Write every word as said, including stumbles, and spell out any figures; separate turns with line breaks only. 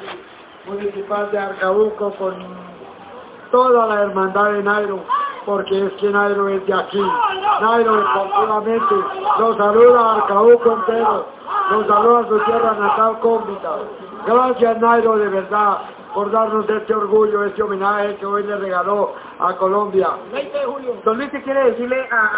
municipal de Arcabuco con toda la hermandad de Nairo, porque es que Nairo es de aquí. Nairo deportivamente los saluda a Arcabuco entero, los saluda a su tierra natal Cómbita. Gracias Nairo de verdad por darnos este orgullo, este homenaje que hoy le regaló a Colombia.
Don Luis, ¿qué quiere decirle a